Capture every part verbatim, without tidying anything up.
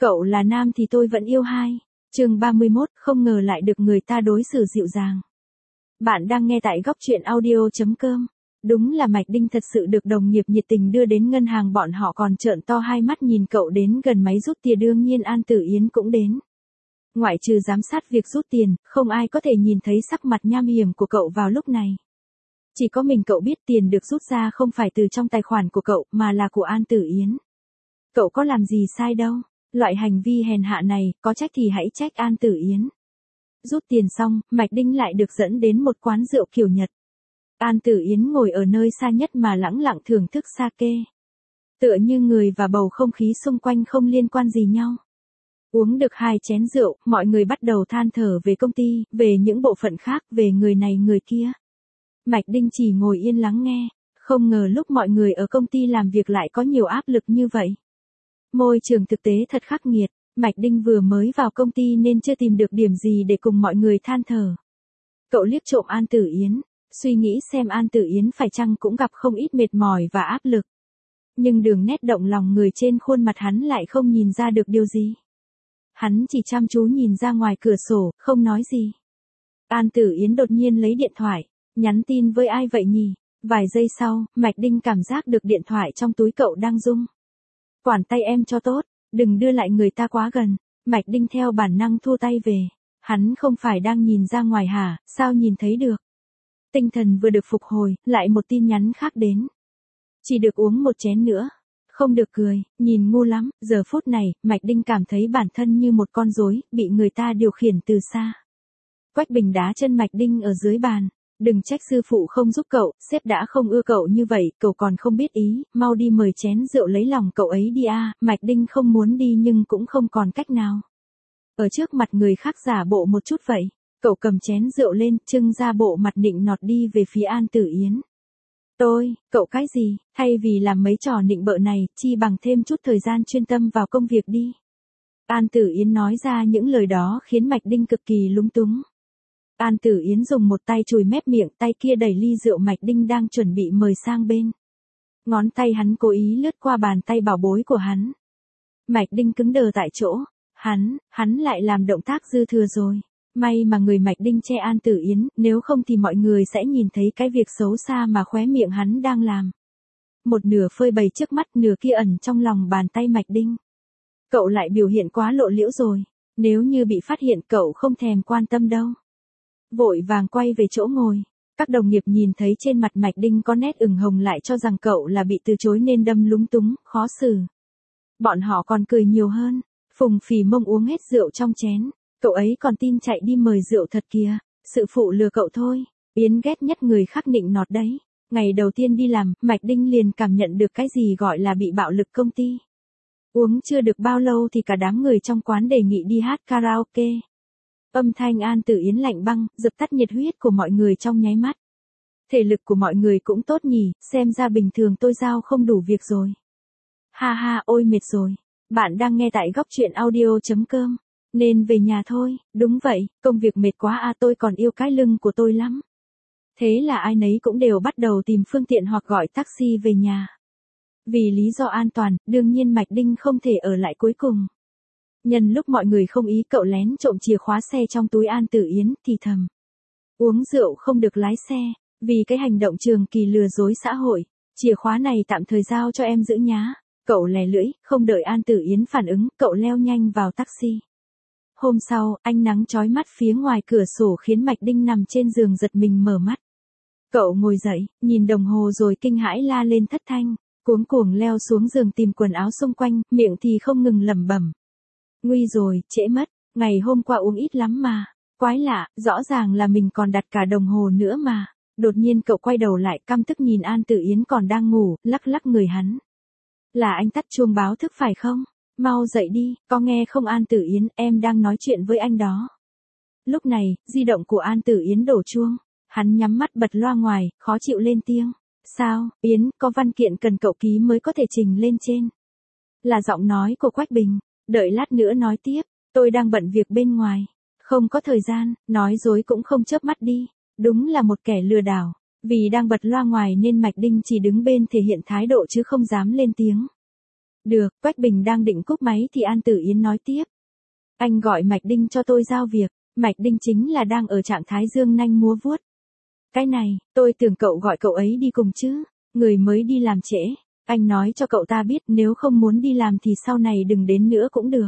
Cậu là nam thì tôi vẫn yêu hai. Chương ba mươi mốt, không ngờ lại được người ta đối xử dịu dàng. Bạn đang nghe tại góc truyện audio chấm com. Đúng là Mạch Đinh thật sự được đồng nghiệp nhiệt tình đưa đến ngân hàng, bọn họ còn trợn to hai mắt nhìn cậu đến gần máy rút tiền, đương nhiên An Tử Yến cũng đến. Ngoại trừ giám sát việc rút tiền, không ai có thể nhìn thấy sắc mặt nham hiểm của cậu vào lúc này. Chỉ có mình cậu biết tiền được rút ra không phải từ trong tài khoản của cậu mà là của An Tử Yến. Cậu có làm gì sai đâu. Loại hành vi hèn hạ này, có trách thì hãy trách An Tử Yến. Rút tiền xong, Mạch Đinh lại được dẫn đến một quán rượu kiểu Nhật. An Tử Yến ngồi ở nơi xa nhất mà lẳng lặng thưởng thức sake. Tựa như người và bầu không khí xung quanh không liên quan gì nhau. Uống được hai chén rượu, mọi người bắt đầu than thở về công ty, về những bộ phận khác, về người này người kia. Mạch Đinh chỉ ngồi yên lắng nghe, không ngờ lúc mọi người ở công ty làm việc lại có nhiều áp lực như vậy. Môi trường thực tế thật khắc nghiệt, Mạch Đinh vừa mới vào công ty nên chưa tìm được điểm gì để cùng mọi người than thở. Cậu liếc trộm An Tử Yến, suy nghĩ xem An Tử Yến phải chăng cũng gặp không ít mệt mỏi và áp lực. Nhưng đường nét động lòng người trên khuôn mặt hắn lại không nhìn ra được điều gì. Hắn chỉ chăm chú nhìn ra ngoài cửa sổ, không nói gì. An Tử Yến đột nhiên lấy điện thoại, nhắn tin với ai vậy nhỉ? Vài giây sau, Mạch Đinh cảm giác được điện thoại trong túi cậu đang rung. Quản tay em cho tốt, đừng đưa lại người ta quá gần. Mạch Đinh theo bản năng thu tay về. Hắn không phải đang nhìn ra ngoài hả, sao nhìn thấy được? Tinh thần vừa được phục hồi, lại một tin nhắn khác đến. Chỉ được uống một chén nữa. Không được cười, nhìn ngu lắm. Giờ phút này, Mạch Đinh cảm thấy bản thân như một con rối, bị người ta điều khiển từ xa. Quách Bình đá chân Mạch Đinh ở dưới bàn. Đừng trách sư phụ không giúp cậu, sếp đã không ưa cậu như vậy, cậu còn không biết ý, mau đi mời chén rượu lấy lòng cậu ấy đi a. Mạch Đinh không muốn đi nhưng cũng không còn cách nào. Ở trước mặt người khác giả bộ một chút vậy, cậu cầm chén rượu lên, trưng ra bộ mặt nịnh nọt đi về phía An Tử Yến. Tôi, cậu cái gì, thay vì làm mấy trò nịnh bợ này, chi bằng thêm chút thời gian chuyên tâm vào công việc đi. An Tử Yến nói ra những lời đó khiến Mạch Đinh cực kỳ lúng túng. An Tử Yến dùng một tay chùi mép miệng, tay kia đẩy ly rượu Mạch Đinh đang chuẩn bị mời sang bên. Ngón tay hắn cố ý lướt qua bàn tay bảo bối của hắn. Mạch Đinh cứng đờ tại chỗ, hắn, hắn lại làm động tác dư thừa rồi. May mà người Mạch Đinh che An Tử Yến, nếu không thì mọi người sẽ nhìn thấy cái việc xấu xa mà khóe miệng hắn đang làm. Một nửa phơi bày trước mắt, nửa kia ẩn trong lòng bàn tay Mạch Đinh. Cậu lại biểu hiện quá lộ liễu rồi, nếu như bị phát hiện cậu không thèm quan tâm đâu. Vội vàng quay về chỗ ngồi. Các đồng nghiệp nhìn thấy trên mặt Mạch Đinh có nét ửng hồng lại cho rằng cậu là bị từ chối nên đâm lúng túng, khó xử. Bọn họ còn cười nhiều hơn. Phùng Phì Mông uống hết rượu trong chén. Cậu ấy còn tin chạy đi mời rượu thật kìa. Sự phụ lừa cậu thôi. Yến ghét nhất người khác nịnh nọt đấy. Ngày đầu tiên đi làm, Mạch Đinh liền cảm nhận được cái gì gọi là bị bạo lực công ty. Uống chưa được bao lâu thì cả đám người trong quán đề nghị đi hát karaoke. Âm thanh An Tử Yến lạnh băng, dập tắt nhiệt huyết của mọi người trong nháy mắt. Thể lực của mọi người cũng tốt nhỉ, xem ra bình thường tôi giao không đủ việc rồi. Ha ha, ôi mệt rồi. Bạn đang nghe tại góc truyện audio chấm com. Nên về nhà thôi, đúng vậy, công việc mệt quá à, tôi còn yêu cái lưng của tôi lắm. Thế là ai nấy cũng đều bắt đầu tìm phương tiện hoặc gọi taxi về nhà. Vì lý do an toàn, đương nhiên Mạch Đinh không thể ở lại cuối cùng. Nhân lúc mọi người không ý, cậu lén trộm chìa khóa xe trong túi An Tử Yến, thì thầm. Uống rượu không được lái xe, vì cái hành động trường kỳ lừa dối xã hội. Chìa khóa này tạm thời giao cho em giữ nhá. Cậu lè lưỡi, không đợi An Tử Yến phản ứng, cậu leo nhanh vào taxi. Hôm sau, ánh nắng chói mắt phía ngoài cửa sổ khiến Mạch Đinh nằm trên giường giật mình mở mắt. Cậu ngồi dậy, nhìn đồng hồ rồi kinh hãi la lên thất thanh, cuống cuồng leo xuống giường tìm quần áo xung quanh, miệng thì không ngừng lẩm bẩm. Nguy rồi, trễ mất, ngày hôm qua uống ít lắm mà. Quái lạ, rõ ràng là mình còn đặt cả đồng hồ nữa mà. Đột nhiên cậu quay đầu lại, căm tức nhìn An Tử Yến còn đang ngủ, lắc lắc người hắn. Là anh tắt chuông báo thức phải không? Mau dậy đi, có nghe không An Tử Yến, em đang nói chuyện với anh đó. Lúc này, di động của An Tử Yến đổ chuông. Hắn nhắm mắt bật loa ngoài, khó chịu lên tiếng. Sao, Yến, có văn kiện cần cậu ký mới có thể trình lên trên. Là giọng nói của Quách Bình. Đợi lát nữa nói tiếp, tôi đang bận việc bên ngoài. Không có thời gian, nói dối cũng không chớp mắt đi. Đúng là một kẻ lừa đảo. Vì đang bật loa ngoài nên Mạch Đinh chỉ đứng bên thể hiện thái độ chứ không dám lên tiếng. Được, Quách Bình đang định cúp máy thì An Tử Yến nói tiếp. Anh gọi Mạch Đinh cho tôi giao việc, Mạch Đinh chính là đang ở trạng thái dương nanh múa vuốt. Cái này, tôi tưởng cậu gọi cậu ấy đi cùng chứ, người mới đi làm trễ, anh nói cho cậu ta biết nếu không muốn đi làm thì sau này đừng đến nữa cũng được.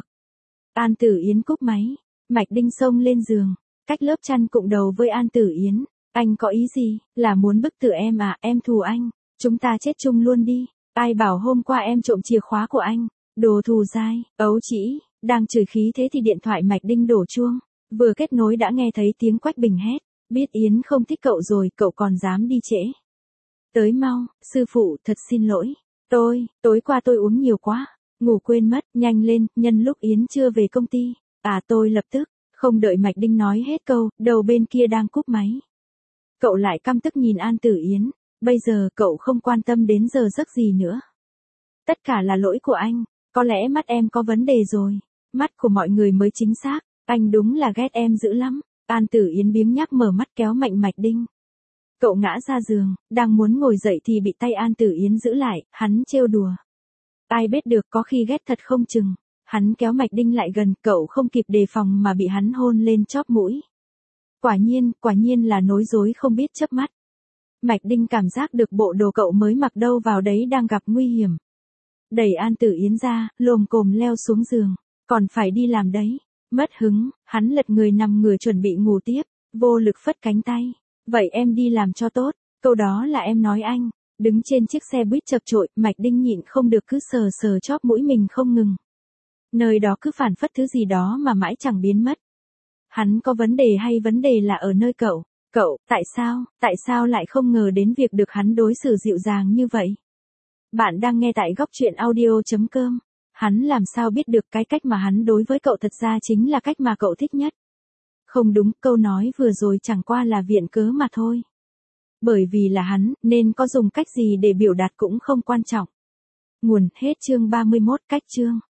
An Tử Yến cúp máy, Mạch Đinh xông lên giường, cách lớp chăn cụng đầu với An Tử Yến. Anh có ý gì, là muốn bức tử em à, em thù anh, chúng ta chết chung luôn đi, ai bảo hôm qua em trộm chìa khóa của anh, đồ thù dai, ấu trĩ, đang chửi khí thế thì điện thoại Mạch Đinh đổ chuông, vừa kết nối đã nghe thấy tiếng Quách Bình hét, biết Yến không thích cậu rồi, cậu còn dám đi trễ. Tới mau, sư phụ, thật xin lỗi, tôi, tối qua tôi uống nhiều quá, ngủ quên mất, nhanh lên, nhân lúc Yến chưa về công ty, à tôi lập tức, không đợi Mạch Đinh nói hết câu, đầu bên kia đang cúp máy. Cậu lại căm tức nhìn An Tử Yến, bây giờ cậu không quan tâm đến giờ giấc gì nữa. Tất cả là lỗi của anh, có lẽ mắt em có vấn đề rồi, mắt của mọi người mới chính xác, anh đúng là ghét em dữ lắm. An Tử Yến biếng nhác mở mắt kéo mạnh Mạch Đinh. Cậu ngã ra giường, đang muốn ngồi dậy thì bị tay An Tử Yến giữ lại, hắn trêu đùa. Ai biết được có khi ghét thật không chừng. Hắn kéo Mạch Đinh lại gần, cậu không kịp đề phòng mà bị hắn hôn lên chóp mũi. Quả nhiên, quả nhiên là nói dối không biết chớp mắt. Mạch Đinh cảm giác được bộ đồ cậu mới mặc đâu vào đấy đang gặp nguy hiểm. Đẩy An Tử Yến ra, lồm cồm leo xuống giường, còn phải đi làm đấy. Mất hứng, hắn lật người nằm ngửa chuẩn bị ngủ tiếp, vô lực phất cánh tay. Vậy em đi làm cho tốt, câu đó là em nói anh. Đứng trên chiếc xe buýt chật chội, Mạch Đinh nhịn không được cứ sờ sờ chóp mũi mình không ngừng. Nơi đó cứ phản phất thứ gì đó mà mãi chẳng biến mất. Hắn có vấn đề hay vấn đề là ở nơi cậu? Cậu, tại sao, tại sao lại không ngờ đến việc được hắn đối xử dịu dàng như vậy? Bạn đang nghe tại góc truyện audio chấm com. Hắn làm sao biết được cái cách mà hắn đối với cậu thật ra chính là cách mà cậu thích nhất? Không đúng, câu nói vừa rồi chẳng qua là viện cớ mà thôi. Bởi vì là hắn, nên có dùng cách gì để biểu đạt cũng không quan trọng. Nguồn hết chương ba mươi mốt, cách chương.